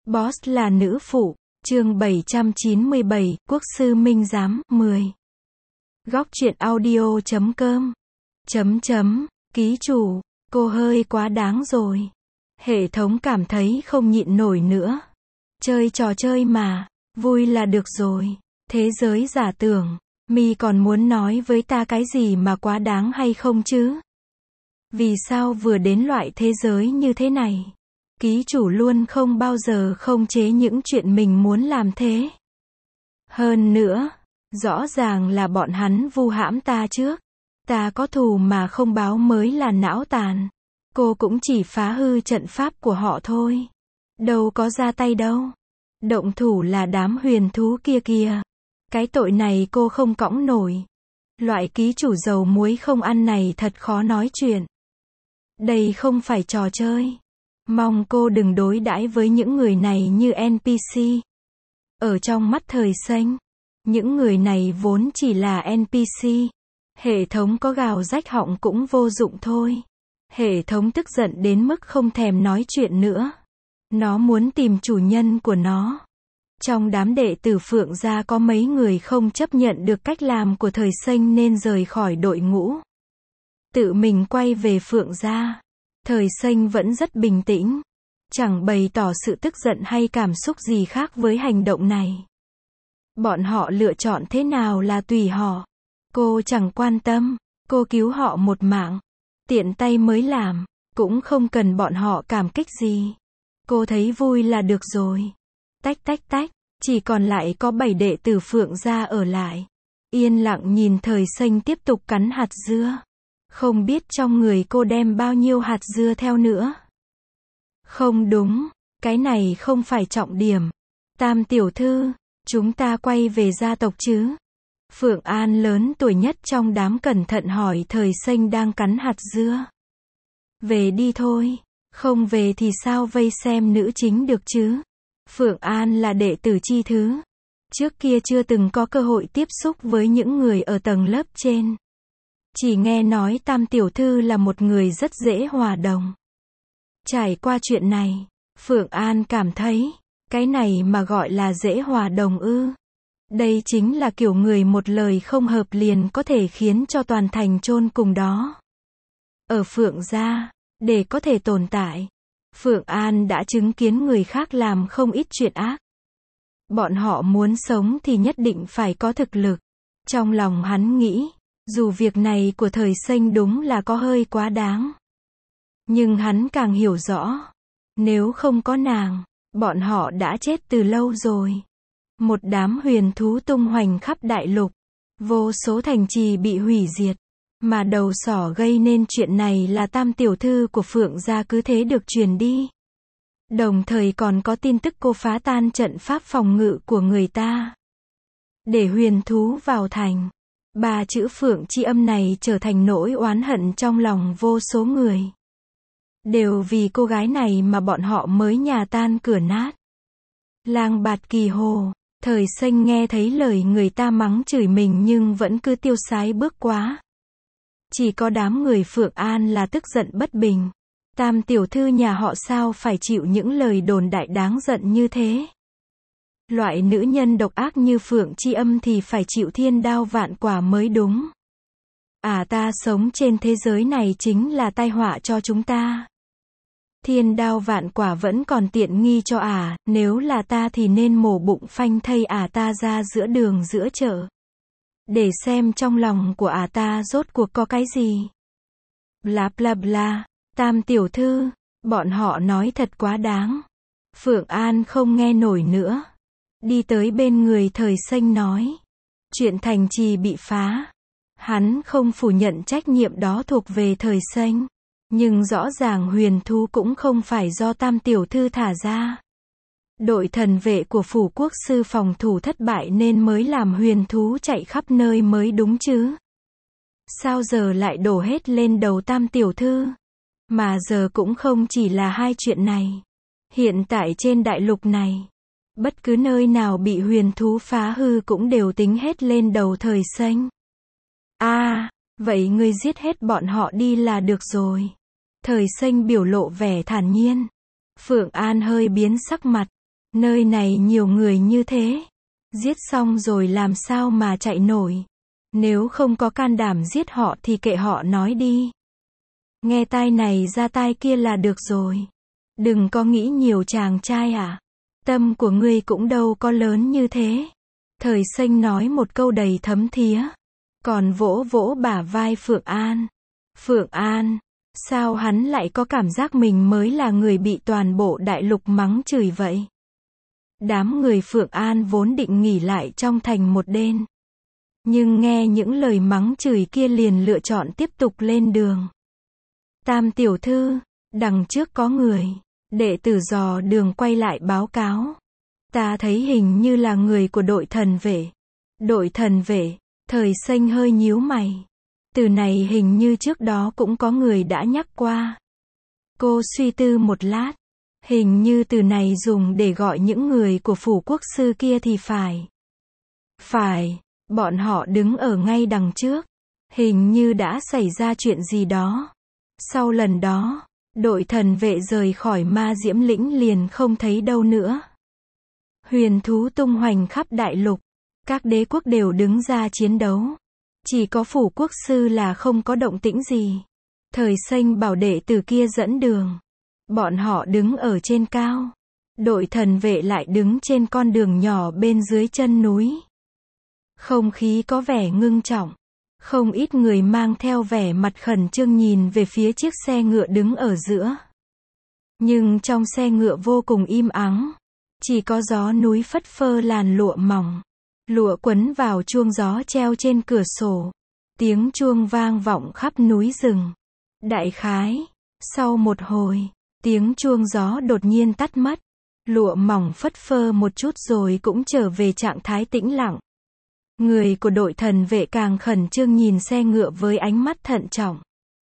Boss là nữ phụ, chương 797, Quốc sư Minh Giám, 10. Góc truyện audio.com. Ký chủ, cô hơi quá đáng rồi. Hệ thống cảm thấy không nhịn nổi nữa. Chơi trò chơi mà, vui là được rồi. Thế giới giả tưởng, mi còn muốn nói với ta cái gì mà quá đáng hay không chứ? Vì sao vừa đến loại thế giới như thế này? Ký chủ luôn không bao giờ không chế những chuyện mình muốn làm thế. Hơn nữa, rõ ràng là bọn hắn vu hãm ta trước. Ta có thù mà không báo mới là não tàn. Cô cũng chỉ phá hư trận pháp của họ thôi. Đâu có ra tay đâu. Động thủ là đám huyền thú kia kìa. Cái tội này cô không cõng nổi. Loại ký chủ dầu muối không ăn này thật khó nói chuyện. Đây không phải trò chơi. Mong cô đừng đối đãi với những người này như NPC. Ở trong mắt thời xanh, những người này vốn chỉ là NPC. Hệ thống có gào rách họng cũng vô dụng thôi. Hệ thống tức giận đến mức không thèm nói chuyện nữa. Nó muốn tìm chủ nhân của nó. Trong đám đệ tử Phượng gia có mấy người không chấp nhận được cách làm của thời xanh nên rời khỏi đội ngũ. Tự mình quay về Phượng gia. Thời xanh vẫn rất bình tĩnh. Chẳng bày tỏ sự tức giận hay cảm xúc gì khác với hành động này. Bọn họ lựa chọn thế nào là tùy họ. Cô chẳng quan tâm. Cô cứu họ một mạng. Tiện tay mới làm. Cũng không cần bọn họ cảm kích gì. Cô thấy vui là được rồi. Tách tách tách. Chỉ còn lại có 7 đệ tử Phượng gia ở lại. Yên lặng nhìn thời xanh tiếp tục cắn hạt dưa. Không biết trong người cô đem bao nhiêu hạt dưa theo nữa. Không đúng, cái này không phải trọng điểm. Tam tiểu thư, chúng ta quay về gia tộc chứ? Phượng An lớn tuổi nhất trong đám cẩn thận hỏi thời xanh đang cắn hạt dưa. Về đi thôi, không về thì sao vây xem nữ chính được chứ? Phượng An là đệ tử chi thứ. Trước kia chưa từng có cơ hội tiếp xúc với những người ở tầng lớp trên. Chỉ nghe nói Tam tiểu thư là một người rất dễ hòa đồng. Trải qua chuyện này, Phượng An cảm thấy, cái này mà gọi là dễ hòa đồng ư? Đây chính là kiểu người một lời không hợp liền có thể khiến cho toàn thành chôn cùng đó. Ở Phượng gia, để có thể tồn tại, Phượng An đã chứng kiến người khác làm không ít chuyện ác. Bọn họ muốn sống thì nhất định phải có thực lực. Trong lòng hắn nghĩ, dù việc này của thời xanh đúng là có hơi quá đáng. Nhưng hắn càng hiểu rõ, nếu không có nàng, bọn họ đã chết từ lâu rồi. Một đám huyền thú tung hoành khắp đại lục. Vô số thành trì bị hủy diệt. Mà đầu sỏ gây nên chuyện này là Tam tiểu thư của Phượng gia cứ thế được truyền đi. Đồng thời còn có tin tức cô phá tan trận pháp phòng ngự của người ta. Để huyền thú vào thành. 3 chữ Phượng chi âm này trở thành nỗi oán hận trong lòng vô số người. Đều vì cô gái này mà bọn họ mới nhà tan cửa nát. Lang bạt kỳ hồ, thời xanh nghe thấy lời người ta mắng chửi mình nhưng vẫn cứ tiêu sái bước quá. Chỉ có đám người Phượng An là tức giận bất bình. Tam tiểu thư nhà họ sao phải chịu những lời đồn đại đáng giận như thế. Loại nữ nhân độc ác như Phượng chi âm thì phải chịu thiên đao vạn quả mới đúng. Ta sống trên thế giới này chính là tai họa cho chúng ta. Thiên đao vạn quả vẫn còn tiện nghi cho nếu là ta thì nên mổ bụng phanh thây ta ra giữa đường giữa chợ. Để xem trong lòng của ta rốt cuộc có cái gì. Bla bla bla, Tam tiểu thư, bọn họ nói thật quá đáng. Phượng An không nghe nổi nữa. Đi tới bên người thời xanh nói. Chuyện thành trì bị phá. Hắn không phủ nhận trách nhiệm đó thuộc về thời xanh. Nhưng rõ ràng huyền thú cũng không phải do Tam tiểu thư thả ra. Đội thần vệ của phủ quốc sư phòng thủ thất bại nên mới làm huyền thú chạy khắp nơi mới đúng chứ. Sao giờ lại đổ hết lên đầu Tam tiểu thư? Mà giờ cũng không chỉ là hai chuyện này. Hiện tại trên đại lục này, bất cứ nơi nào bị huyền thú phá hư cũng đều tính hết lên đầu thời xanh. Vậy ngươi giết hết bọn họ đi là được rồi. Thời xanh biểu lộ vẻ thản nhiên. Phượng An hơi biến sắc mặt. Nơi này nhiều người như thế. Giết xong rồi làm sao mà chạy nổi. Nếu không có can đảm giết họ thì kệ họ nói đi. Nghe tai này ra tai kia là được rồi. Đừng có nghĩ nhiều chàng trai à. Tâm của ngươi cũng đâu có lớn như thế. Thời Xanh nói một câu đầy thấm thía. Còn vỗ vỗ bả vai Phượng An. Phượng An, sao hắn lại có cảm giác mình mới là người bị toàn bộ đại lục mắng chửi vậy? Đám người Phượng An vốn định nghỉ lại trong thành một đêm. Nhưng nghe những lời mắng chửi kia liền lựa chọn tiếp tục lên đường. Tam tiểu thư, đằng trước có người. Đệ tử dò đường quay lại báo cáo. Ta thấy hình như là người của đội thần vệ. Đội thần vệ, Thời Xanh hơi nhíu mày. Từ này hình như trước đó cũng có người đã nhắc qua. Cô suy tư một lát. Hình như từ này dùng để gọi những người của phủ quốc sư kia thì phải. Phải, bọn họ đứng ở ngay đằng trước. Hình như đã xảy ra chuyện gì đó. Sau lần đó, đội thần vệ rời khỏi ma diễm lĩnh liền không thấy đâu nữa. Huyền thú tung hoành khắp đại lục. Các đế quốc đều đứng ra chiến đấu. Chỉ có phủ quốc sư là không có động tĩnh gì. Thời Xanh bảo đệ tử kia dẫn đường. Bọn họ đứng ở trên cao. Đội thần vệ lại đứng trên con đường nhỏ bên dưới chân núi. Không khí có vẻ ngưng trọng. Không ít người mang theo vẻ mặt khẩn trương nhìn về phía chiếc xe ngựa đứng ở giữa. Nhưng trong xe ngựa vô cùng im ắng. Chỉ có gió núi phất phơ làn lụa mỏng. Lụa quấn vào chuông gió treo trên cửa sổ. Tiếng chuông vang vọng khắp núi rừng. Đại khái, sau một hồi, tiếng chuông gió đột nhiên tắt mất. Lụa mỏng phất phơ một chút rồi cũng trở về trạng thái tĩnh lặng. Người của đội thần vệ càng khẩn trương nhìn xe ngựa với ánh mắt thận trọng.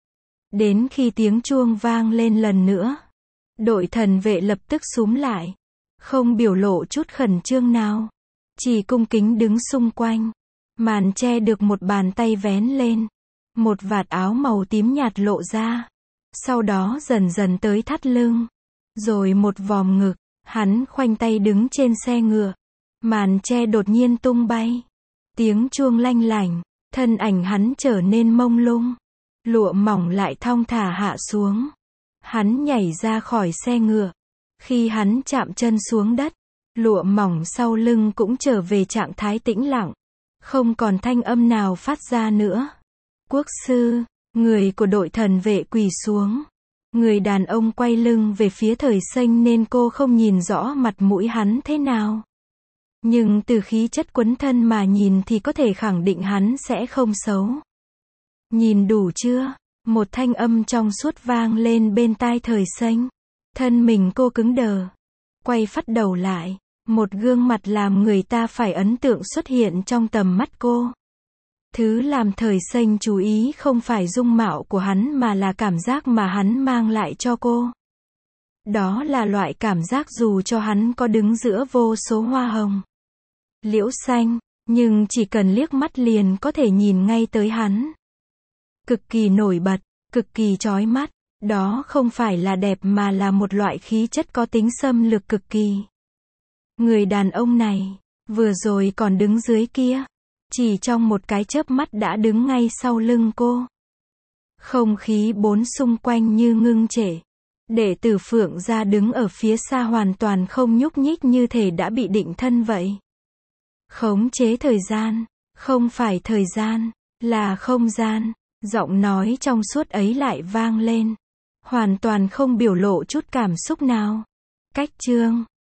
Đến khi tiếng chuông vang lên lần nữa, đội thần vệ lập tức xúm lại. Không biểu lộ chút khẩn trương nào. Chỉ cung kính đứng xung quanh. Màn che được một bàn tay vén lên. Một vạt áo màu tím nhạt lộ ra. Sau đó dần dần tới thắt lưng. Rồi một vòm ngực. Hắn khoanh tay đứng trên xe ngựa. Màn che đột nhiên tung bay. Tiếng chuông lanh lảnh. Thân ảnh hắn trở nên mông lung. Lụa mỏng lại thong thả hạ xuống. Hắn nhảy ra khỏi xe ngựa. Khi hắn chạm chân xuống đất, lụa mỏng sau lưng cũng trở về trạng thái tĩnh lặng. Không còn thanh âm nào phát ra nữa. Quốc sư, người của đội thần vệ quỳ xuống. Người đàn ông quay lưng về phía Thời Xanh nên cô không nhìn rõ mặt mũi hắn thế nào. Nhưng từ khí chất quấn thân mà nhìn thì có thể khẳng định hắn sẽ không xấu. Nhìn đủ chưa? Một thanh âm trong suốt vang lên bên tai Thời Xanh. Thân mình cô cứng đờ. Quay phắt đầu lại. Một gương mặt làm người ta phải ấn tượng xuất hiện trong tầm mắt cô. Thứ làm Thời Xanh chú ý không phải dung mạo của hắn mà là cảm giác mà hắn mang lại cho cô. Đó là loại cảm giác dù cho hắn có đứng giữa vô số hoa hồng, liễu xanh, nhưng chỉ cần liếc mắt liền có thể nhìn ngay tới hắn. Cực kỳ nổi bật, cực kỳ chói mắt. Đó không phải là đẹp mà là một loại khí chất có tính xâm lược cực kỳ. Người đàn ông này, vừa rồi còn đứng dưới kia. Chỉ trong một cái chớp mắt đã đứng ngay sau lưng cô. Không khí bốn xung quanh như ngưng trệ. Đệ tử Phượng gia đứng ở phía xa hoàn toàn không nhúc nhích như thể đã bị định thân vậy. Khống chế thời gian, không phải thời gian, là không gian. Giọng nói trong suốt ấy lại vang lên. Hoàn toàn không biểu lộ chút cảm xúc nào. Cách chương